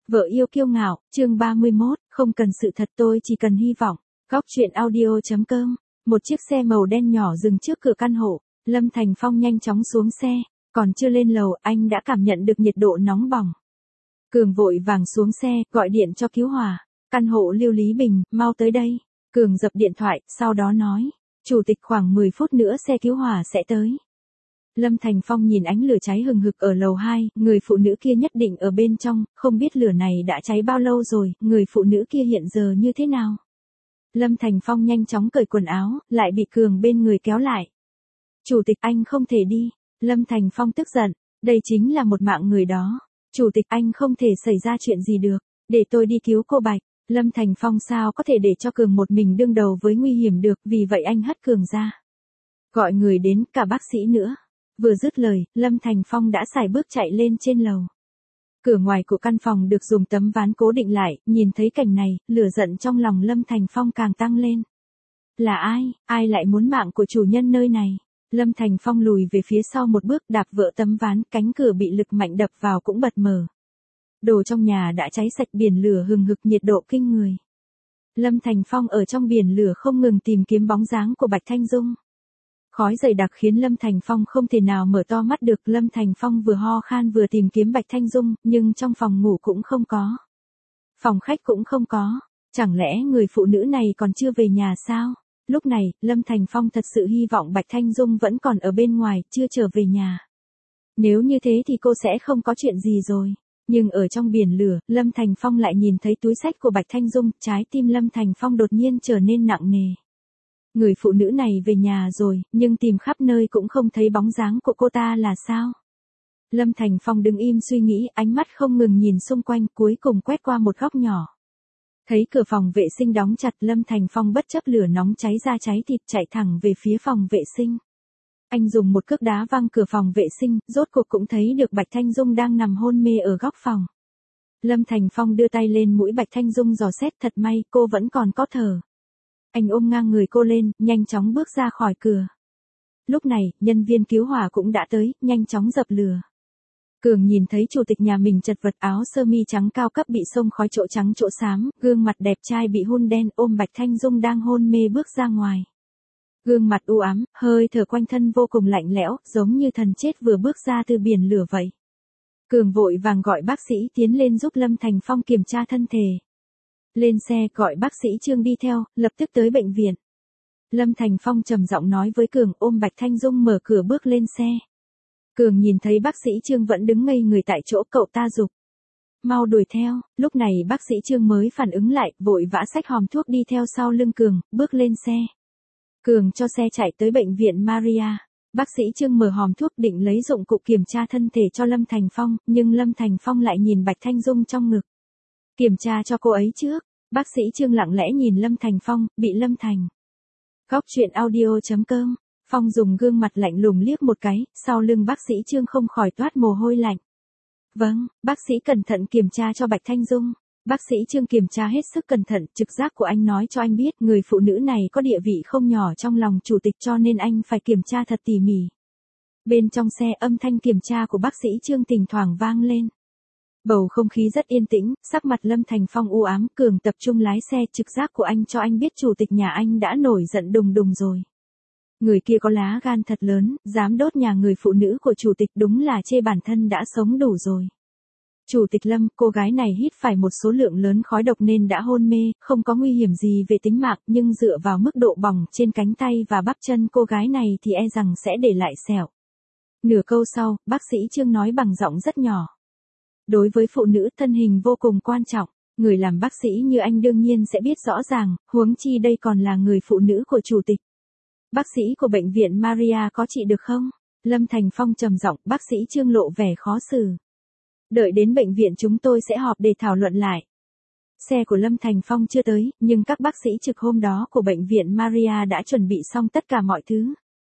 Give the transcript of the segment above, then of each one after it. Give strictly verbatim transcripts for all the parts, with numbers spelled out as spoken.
Vợ yêu kiêu ngạo, chương ba mươi mốt, không cần sự thật tôi chỉ cần hy vọng. Góc truyện audio.com. Một chiếc xe màu đen nhỏ dừng trước cửa căn hộ, Lâm Thành Phong nhanh chóng xuống xe, còn chưa lên lầu anh đã cảm nhận được nhiệt độ nóng bỏng. Cường vội vàng xuống xe, gọi điện cho cứu hỏa. Căn hộ Lưu Lý Bình, mau tới đây. Cường dập điện thoại, sau đó nói, chủ tịch khoảng mười phút nữa xe cứu hỏa sẽ tới. Lâm Thành Phong nhìn ánh lửa cháy hừng hực ở lầu hai, người phụ nữ kia nhất định ở bên trong, không biết lửa này đã cháy bao lâu rồi, người phụ nữ kia hiện giờ như thế nào. Lâm Thành Phong nhanh chóng cởi quần áo, lại bị Cường bên người kéo lại. Chủ tịch anh không thể đi. Lâm Thành Phong tức giận, đây chính là một mạng người đó. Chủ tịch anh không thể xảy ra chuyện gì được, để tôi đi cứu cô Bạch. Lâm Thành Phong sao có thể để cho Cường một mình đương đầu với nguy hiểm được, vì vậy anh hất Cường ra. Gọi người đến, cả bác sĩ nữa. Vừa dứt lời, Lâm Thành Phong đã sải bước chạy lên trên lầu. Cửa ngoài của căn phòng được dùng tấm ván cố định lại, nhìn thấy cảnh này, lửa giận trong lòng Lâm Thành Phong càng tăng lên. Là ai, ai lại muốn mạng của chủ nhân nơi này? Lâm Thành Phong lùi về phía sau một bước, đạp vỡ tấm ván, cánh cửa bị lực mạnh đập vào cũng bật mở. Đồ trong nhà đã cháy sạch, biển lửa hừng hực, nhiệt độ kinh người. Lâm Thành Phong ở trong biển lửa không ngừng tìm kiếm bóng dáng của Bạch Thanh Dung. Khói dày đặc khiến Lâm Thành Phong không thể nào mở to mắt được. Lâm Thành Phong vừa ho khan vừa tìm kiếm Bạch Thanh Dung, nhưng trong phòng ngủ cũng không có. Phòng khách cũng không có. Chẳng lẽ người phụ nữ này còn chưa về nhà sao? Lúc này, Lâm Thành Phong thật sự hy vọng Bạch Thanh Dung vẫn còn ở bên ngoài, chưa trở về nhà. Nếu như thế thì cô sẽ không có chuyện gì rồi. Nhưng ở trong biển lửa, Lâm Thành Phong lại nhìn thấy túi xách của Bạch Thanh Dung, trái tim Lâm Thành Phong đột nhiên trở nên nặng nề. Người phụ nữ này về nhà rồi, nhưng tìm khắp nơi cũng không thấy bóng dáng của cô ta là sao? Lâm Thành Phong đứng im suy nghĩ, ánh mắt không ngừng nhìn xung quanh, cuối cùng quét qua một góc nhỏ. Thấy cửa phòng vệ sinh đóng chặt, Lâm Thành Phong bất chấp lửa nóng cháy ra cháy thịt chạy thẳng về phía phòng vệ sinh. Anh dùng một cước đá văng cửa phòng vệ sinh, rốt cuộc cũng thấy được Bạch Thanh Dung đang nằm hôn mê ở góc phòng. Lâm Thành Phong đưa tay lên mũi Bạch Thanh Dung dò xét, thật may cô vẫn còn có thở. Anh ôm ngang người cô lên, nhanh chóng bước ra khỏi cửa. Lúc này, nhân viên cứu hỏa cũng đã tới, nhanh chóng dập lửa. Cường nhìn thấy chủ tịch nhà mình chật vật, áo sơ mi trắng cao cấp bị xông khói, chỗ trắng chỗ xám, gương mặt đẹp trai bị hun đen, ôm Bạch Thanh Dung đang hôn mê bước ra ngoài. Gương mặt u ám, hơi thở quanh thân vô cùng lạnh lẽo, giống như thần chết vừa bước ra từ biển lửa vậy. Cường vội vàng gọi bác sĩ tiến lên giúp Lâm Thành Phong kiểm tra thân thể. Lên xe, gọi bác sĩ Trương đi theo, lập tức tới bệnh viện. Lâm Thành Phong trầm giọng nói với Cường, ôm Bạch Thanh Dung mở cửa bước lên xe. Cường nhìn thấy bác sĩ Trương vẫn đứng ngây người tại chỗ, cậu ta giục. Mau đuổi theo. Lúc này bác sĩ Trương mới phản ứng lại, vội vã xách hòm thuốc đi theo sau lưng Cường, bước lên xe. Cường cho xe chạy tới bệnh viện Maria. Bác sĩ Trương mở hòm thuốc định lấy dụng cụ kiểm tra thân thể cho Lâm Thành Phong, nhưng Lâm Thành Phong lại nhìn Bạch Thanh Dung trong ngực. Kiểm tra cho cô ấy trước. Bác sĩ Trương lặng lẽ nhìn Lâm Thành Phong, bị Lâm Thành. Góc truyện audio.com. Phong dùng gương mặt lạnh lùng liếc một cái, sau lưng bác sĩ Trương không khỏi toát mồ hôi lạnh. Vâng, bác sĩ cẩn thận kiểm tra cho Bạch Thanh Dung. Bác sĩ Trương kiểm tra hết sức cẩn thận, trực giác của anh nói cho anh biết người phụ nữ này có địa vị không nhỏ trong lòng chủ tịch, cho nên anh phải kiểm tra thật tỉ mỉ. Bên trong xe, âm thanh kiểm tra của bác sĩ Trương thỉnh thoảng vang lên. Bầu không khí rất yên tĩnh, sắc mặt Lâm Thành Phong u ám. Cường tập trung lái xe, trực giác của anh cho anh biết chủ tịch nhà anh đã nổi giận đùng đùng rồi. Người kia có lá gan thật lớn, dám đốt nhà người phụ nữ của chủ tịch, đúng là chê bản thân đã sống đủ rồi. Chủ tịch Lâm, cô gái này hít phải một số lượng lớn khói độc nên đã hôn mê, không có nguy hiểm gì về tính mạng, nhưng dựa vào mức độ bỏng trên cánh tay và bắp chân cô gái này thì e rằng sẽ để lại sẹo. Nửa câu sau, bác sĩ Trương nói bằng giọng rất nhỏ. Đối với phụ nữ, thân hình vô cùng quan trọng, người làm bác sĩ như anh đương nhiên sẽ biết rõ ràng, huống chi đây còn là người phụ nữ của chủ tịch. Bác sĩ của bệnh viện Maria có trị được không? Lâm Thành Phong trầm giọng, bác sĩ Trương lộ vẻ khó xử. Đợi đến bệnh viện chúng tôi sẽ họp để thảo luận lại. Xe của Lâm Thành Phong chưa tới, nhưng các bác sĩ trực hôm đó của bệnh viện Maria đã chuẩn bị xong tất cả mọi thứ.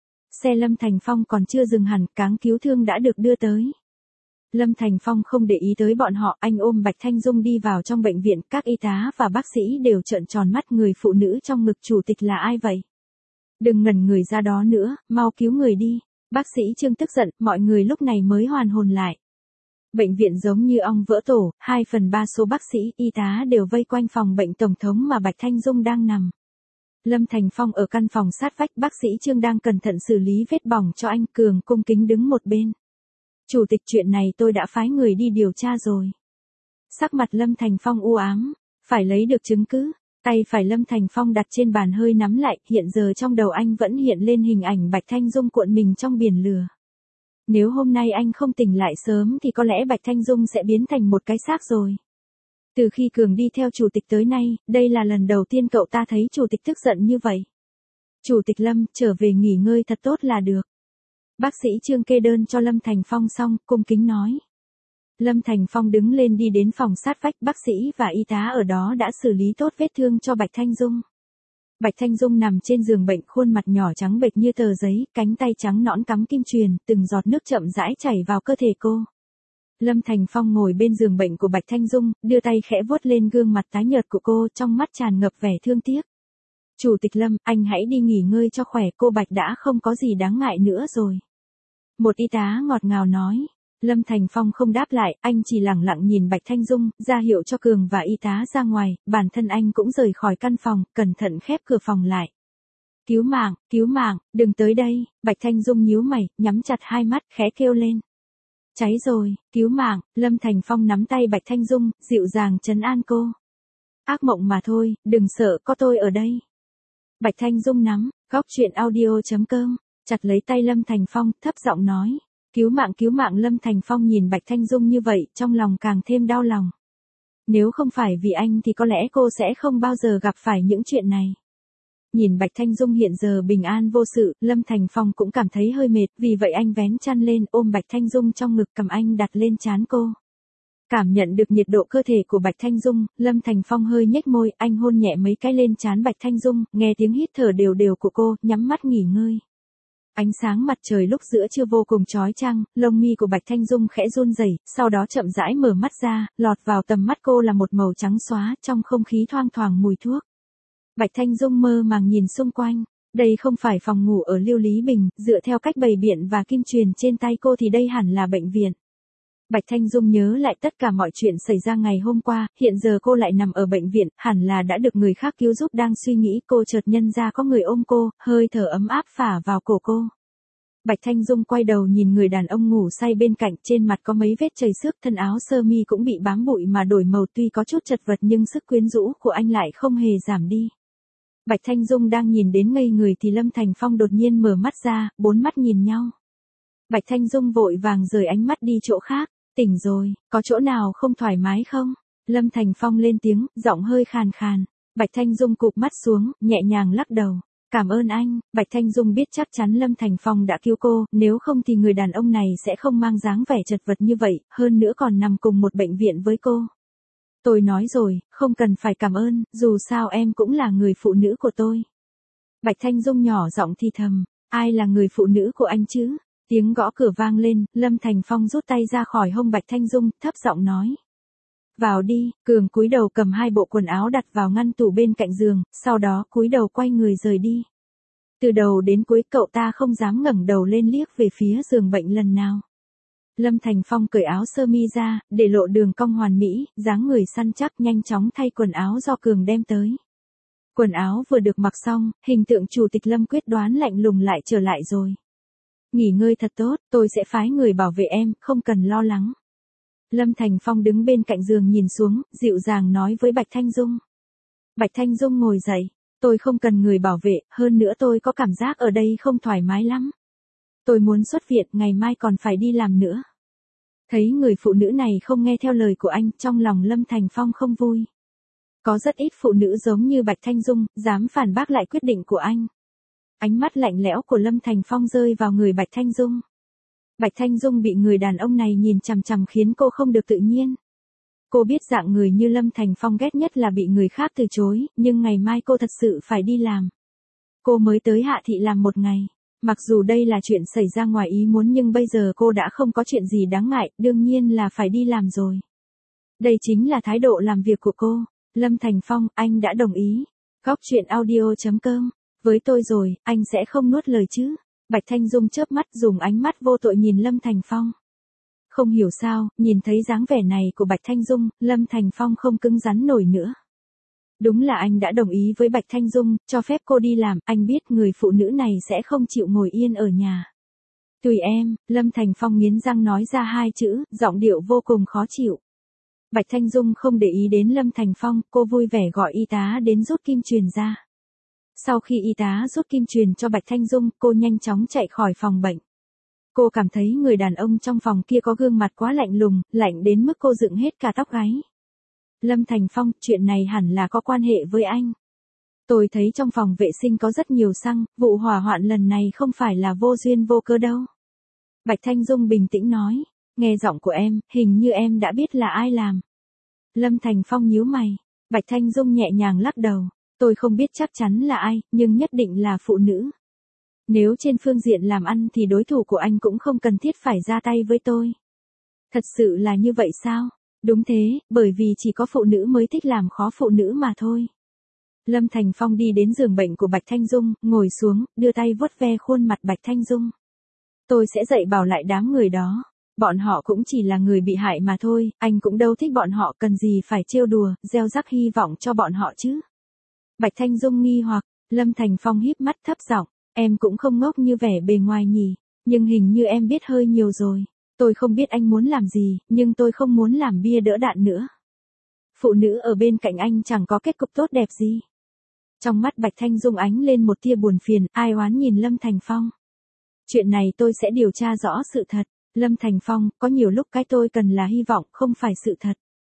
Xe Lâm Thành Phong còn chưa dừng hẳn, cáng cứu thương đã được đưa tới. Lâm Thành Phong không để ý tới bọn họ, anh ôm Bạch Thanh Dung đi vào trong bệnh viện, các y tá và bác sĩ đều trợn tròn mắt, người phụ nữ trong ngực chủ tịch là ai vậy? Đừng ngẩn người ra đó nữa, mau cứu người đi. Bác sĩ Trương tức giận, mọi người lúc này mới hoàn hồn lại. Bệnh viện giống như ong vỡ tổ, hai phần ba số bác sĩ, y tá đều vây quanh phòng bệnh tổng thống mà Bạch Thanh Dung đang nằm. Lâm Thành Phong ở căn phòng sát vách, bác sĩ Trương đang cẩn thận xử lý vết bỏng cho anh, Cường cung kính đứng một bên. Chủ tịch, chuyện này tôi đã phái người đi điều tra rồi. Sắc mặt Lâm Thành Phong u ám, phải lấy được chứng cứ. Tay phải Lâm Thành Phong đặt trên bàn hơi nắm lại, hiện giờ trong đầu anh vẫn hiện lên hình ảnh Bạch Thanh Dung cuộn mình trong biển lửa. Nếu hôm nay anh không tỉnh lại sớm thì có lẽ Bạch Thanh Dung sẽ biến thành một cái xác rồi. Từ khi Cường đi theo chủ tịch tới nay, đây là lần đầu tiên cậu ta thấy chủ tịch tức giận như vậy. Chủ tịch Lâm, trở về nghỉ ngơi thật tốt là được. Bác sĩ Trương kê đơn cho Lâm Thành Phong xong, cung kính nói. Lâm Thành Phong đứng lên đi đến phòng sát vách, bác sĩ và y tá ở đó đã xử lý tốt vết thương cho Bạch Thanh Dung. Bạch Thanh Dung nằm trên giường bệnh, khuôn mặt nhỏ trắng bệch như tờ giấy, cánh tay trắng nõn cắm kim truyền, từng giọt nước chậm rãi chảy vào cơ thể cô. Lâm Thành Phong ngồi bên giường bệnh của Bạch Thanh Dung, đưa tay khẽ vuốt lên gương mặt tái nhợt của cô, trong mắt tràn ngập vẻ thương tiếc. Chủ tịch Lâm, anh hãy đi nghỉ ngơi cho khỏe, cô Bạch đã không có gì đáng ngại nữa rồi. Một y tá ngọt ngào nói. Lâm Thành Phong không đáp lại, anh chỉ lẳng lặng nhìn Bạch Thanh Dung, ra hiệu cho Cường và y tá ra ngoài, bản thân anh cũng rời khỏi căn phòng, cẩn thận khép cửa phòng lại. Cứu mạng, cứu mạng, đừng tới đây, Bạch Thanh Dung nhíu mày, nhắm chặt hai mắt, khẽ kêu lên. Cháy rồi, cứu mạng, Lâm Thành Phong nắm tay Bạch Thanh Dung, dịu dàng trấn an cô. Ác mộng mà thôi, đừng sợ, có tôi ở đây. Bạch Thanh Dung nắm, góc truyện audio chấm com, chặt lấy tay Lâm Thành Phong, thấp giọng nói. Cứu mạng, cứu mạng. Lâm Thành Phong nhìn Bạch Thanh Dung như vậy, trong lòng càng thêm đau lòng. Nếu không phải vì anh thì có lẽ cô sẽ không bao giờ gặp phải những chuyện này. Nhìn Bạch Thanh Dung hiện giờ bình an vô sự, Lâm Thành Phong cũng cảm thấy hơi mệt, vì vậy anh vén chăn lên, ôm Bạch Thanh Dung trong ngực, cầm anh đặt lên trán cô. Cảm nhận được nhiệt độ cơ thể của Bạch Thanh Dung, Lâm Thành Phong hơi nhếch môi, anh hôn nhẹ mấy cái lên trán Bạch Thanh Dung, nghe tiếng hít thở đều đều của cô, nhắm mắt nghỉ ngơi. Ánh sáng mặt trời lúc giữa trưa vô cùng chói chang, lông mi của Bạch Thanh Dung khẽ run rẩy, sau đó chậm rãi mở mắt ra, lọt vào tầm mắt cô là một màu trắng xóa, trong không khí thoang thoảng mùi thuốc. Bạch Thanh Dung mơ màng nhìn xung quanh, đây không phải phòng ngủ ở Liêu Lý Bình, dựa theo cách bày biện và kim truyền trên tay cô thì đây hẳn là bệnh viện. Bạch Thanh Dung nhớ lại tất cả mọi chuyện xảy ra ngày hôm qua, hiện giờ cô lại nằm ở bệnh viện, hẳn là đã được người khác cứu giúp. Đang suy nghĩ, cô chợt nhận ra có người ôm cô, hơi thở ấm áp phả vào cổ cô. Bạch Thanh Dung quay đầu nhìn người đàn ông ngủ say bên cạnh, trên mặt có mấy vết chảy xước, thân áo sơ mi cũng bị bám bụi mà đổi màu, tuy có chút chật vật nhưng sức quyến rũ của anh lại không hề giảm đi. Bạch Thanh Dung đang nhìn đến ngây người thì Lâm Thành Phong đột nhiên mở mắt ra, bốn mắt nhìn nhau. Bạch Thanh Dung vội vàng rời ánh mắt đi chỗ khác. Tỉnh rồi, có chỗ nào không thoải mái không? Lâm Thành Phong lên tiếng, giọng hơi khàn khàn. Bạch Thanh Dung cụp mắt xuống, nhẹ nhàng lắc đầu. Cảm ơn anh. Bạch Thanh Dung biết chắc chắn Lâm Thành Phong đã cứu cô, nếu không thì người đàn ông này sẽ không mang dáng vẻ chật vật như vậy, hơn nữa còn nằm cùng một bệnh viện với cô. Tôi nói rồi, không cần phải cảm ơn, dù sao em cũng là người phụ nữ của tôi. Bạch Thanh Dung nhỏ giọng thì thầm, ai là người phụ nữ của anh chứ? Tiếng gõ cửa vang lên, Lâm Thành Phong rút tay ra khỏi hông Bạch Thanh Dung, thấp giọng nói. Vào đi. Cường cúi đầu cầm hai bộ quần áo đặt vào ngăn tủ bên cạnh giường, sau đó cúi đầu quay người rời đi. Từ đầu đến cuối cậu ta không dám ngẩng đầu lên liếc về phía giường bệnh lần nào. Lâm Thành Phong cởi áo sơ mi ra, để lộ đường cong hoàn mỹ, dáng người săn chắc, nhanh chóng thay quần áo do Cường đem tới. Quần áo vừa được mặc xong, hình tượng chủ tịch Lâm quyết đoán lạnh lùng lại trở lại rồi. Nghỉ ngơi thật tốt, tôi sẽ phái người bảo vệ em, không cần lo lắng. Lâm Thành Phong đứng bên cạnh giường nhìn xuống, dịu dàng nói với Bạch Thanh Dung. Bạch Thanh Dung ngồi dậy, tôi không cần người bảo vệ, hơn nữa tôi có cảm giác ở đây không thoải mái lắm. Tôi muốn xuất viện, ngày mai còn phải đi làm nữa. Thấy người phụ nữ này không nghe theo lời của anh, trong lòng Lâm Thành Phong không vui. Có rất ít phụ nữ giống như Bạch Thanh Dung, dám phản bác lại quyết định của anh. Ánh mắt lạnh lẽo của Lâm Thành Phong rơi vào người Bạch Thanh Dung. Bạch Thanh Dung bị người đàn ông này nhìn chằm chằm khiến cô không được tự nhiên. Cô biết dạng người như Lâm Thành Phong ghét nhất là bị người khác từ chối, nhưng ngày mai cô thật sự phải đi làm. Cô mới tới Hạ Thị làm một ngày. Mặc dù đây là chuyện xảy ra ngoài ý muốn nhưng bây giờ cô đã không có chuyện gì đáng ngại, đương nhiên là phải đi làm rồi. Đây chính là thái độ làm việc của cô. Lâm Thành Phong, anh đã đồng ý. Góc truyện audio chấm com. Với tôi rồi, anh sẽ không nuốt lời chứ. Bạch Thanh Dung chớp mắt dùng ánh mắt vô tội nhìn Lâm Thành Phong. Không hiểu sao, nhìn thấy dáng vẻ này của Bạch Thanh Dung, Lâm Thành Phong không cứng rắn nổi nữa. Đúng là anh đã đồng ý với Bạch Thanh Dung, cho phép cô đi làm, anh biết người phụ nữ này sẽ không chịu ngồi yên ở nhà. Tùy em, Lâm Thành Phong nghiến răng nói ra hai chữ, giọng điệu vô cùng khó chịu. Bạch Thanh Dung không để ý đến Lâm Thành Phong, cô vui vẻ gọi y tá đến rút kim truyền ra. Sau khi y tá rút kim truyền cho Bạch Thanh Dung, cô nhanh chóng chạy khỏi phòng bệnh. Cô cảm thấy người đàn ông trong phòng kia có gương mặt quá lạnh lùng, lạnh đến mức cô dựng hết cả tóc gáy. Lâm Thành Phong, chuyện này hẳn là có quan hệ với anh. Tôi thấy trong phòng vệ sinh có rất nhiều xăng, vụ hỏa hoạn lần này không phải là vô duyên vô cớ đâu. Bạch Thanh Dung bình tĩnh nói, nghe giọng của em, hình như em đã biết là ai làm. Lâm Thành Phong nhíu mày, Bạch Thanh Dung nhẹ nhàng lắc đầu, tôi không biết chắc chắn là ai, nhưng nhất định là phụ nữ. Nếu trên phương diện làm ăn thì đối thủ của anh cũng không cần thiết phải ra tay với tôi. Thật sự là như vậy sao? Đúng thế, bởi vì chỉ có phụ nữ mới thích làm khó phụ nữ mà thôi. Lâm Thành Phong đi đến giường bệnh của Bạch Thanh Dung, ngồi xuống, đưa tay vuốt ve khuôn mặt Bạch Thanh Dung. Tôi sẽ dạy bảo lại đám người đó. Bọn họ cũng chỉ là người bị hại mà thôi, anh cũng đâu thích bọn họ, cần gì phải trêu đùa, gieo rắc hy vọng cho bọn họ chứ. Bạch Thanh Dung nghi hoặc, Lâm Thành Phong híp mắt thấp giọng, em cũng không ngốc như vẻ bề ngoài nhỉ, nhưng hình như em biết hơi nhiều rồi. Tôi không biết anh muốn làm gì, nhưng tôi không muốn làm bia đỡ đạn nữa. Phụ nữ ở bên cạnh anh chẳng có kết cục tốt đẹp gì. Trong mắt Bạch Thanh Dung ánh lên một tia buồn phiền, ai oán nhìn Lâm Thành Phong. Chuyện này tôi sẽ điều tra rõ sự thật. Lâm Thành Phong, có nhiều lúc cái tôi cần là hy vọng, không phải sự thật.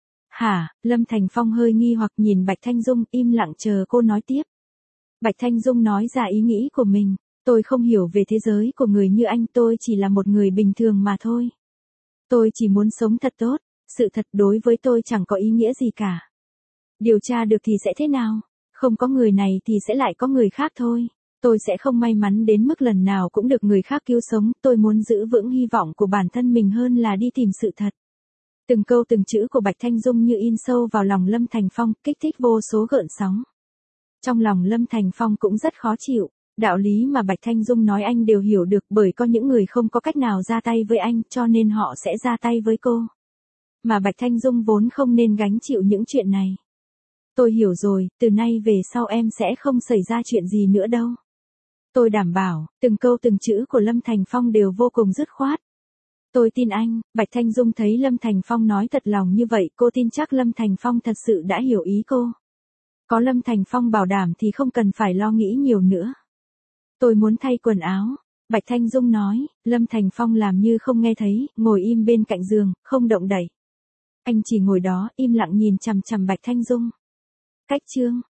Hả, Lâm Thành Phong hơi nghi hoặc nhìn Bạch Thanh Dung, im lặng chờ cô nói tiếp. Bạch Thanh Dung nói ra ý nghĩ của mình, tôi không hiểu về thế giới của người như anh, tôi chỉ là một người bình thường mà thôi. Tôi chỉ muốn sống thật tốt, sự thật đối với tôi chẳng có ý nghĩa gì cả. Điều tra được thì sẽ thế nào, không có người này thì sẽ lại có người khác thôi. Tôi sẽ không may mắn đến mức lần nào cũng được người khác cứu sống, tôi muốn giữ vững hy vọng của bản thân mình hơn là đi tìm sự thật. Từng câu từng chữ của Bạch Thanh Dung như in sâu vào lòng Lâm Thành Phong, kích thích vô số gợn sóng. Trong lòng Lâm Thành Phong cũng rất khó chịu, đạo lý mà Bạch Thanh Dung nói anh đều hiểu được, bởi có những người không có cách nào ra tay với anh, cho nên họ sẽ ra tay với cô. Mà Bạch Thanh Dung vốn không nên gánh chịu những chuyện này. Tôi hiểu rồi, từ nay về sau em sẽ không xảy ra chuyện gì nữa đâu. Tôi đảm bảo, từng câu từng chữ của Lâm Thành Phong đều vô cùng dứt khoát. Tôi tin anh. Bạch Thanh Dung thấy Lâm Thành Phong nói thật lòng như vậy, cô tin chắc Lâm Thành Phong thật sự đã hiểu ý cô. Có Lâm Thành Phong bảo đảm thì không cần phải lo nghĩ nhiều nữa. Tôi muốn thay quần áo. Bạch Thanh Dung nói, Lâm Thành Phong làm như không nghe thấy, ngồi im bên cạnh giường, không động đậy. Anh chỉ ngồi đó, im lặng nhìn chằm chằm Bạch Thanh Dung. Cách chương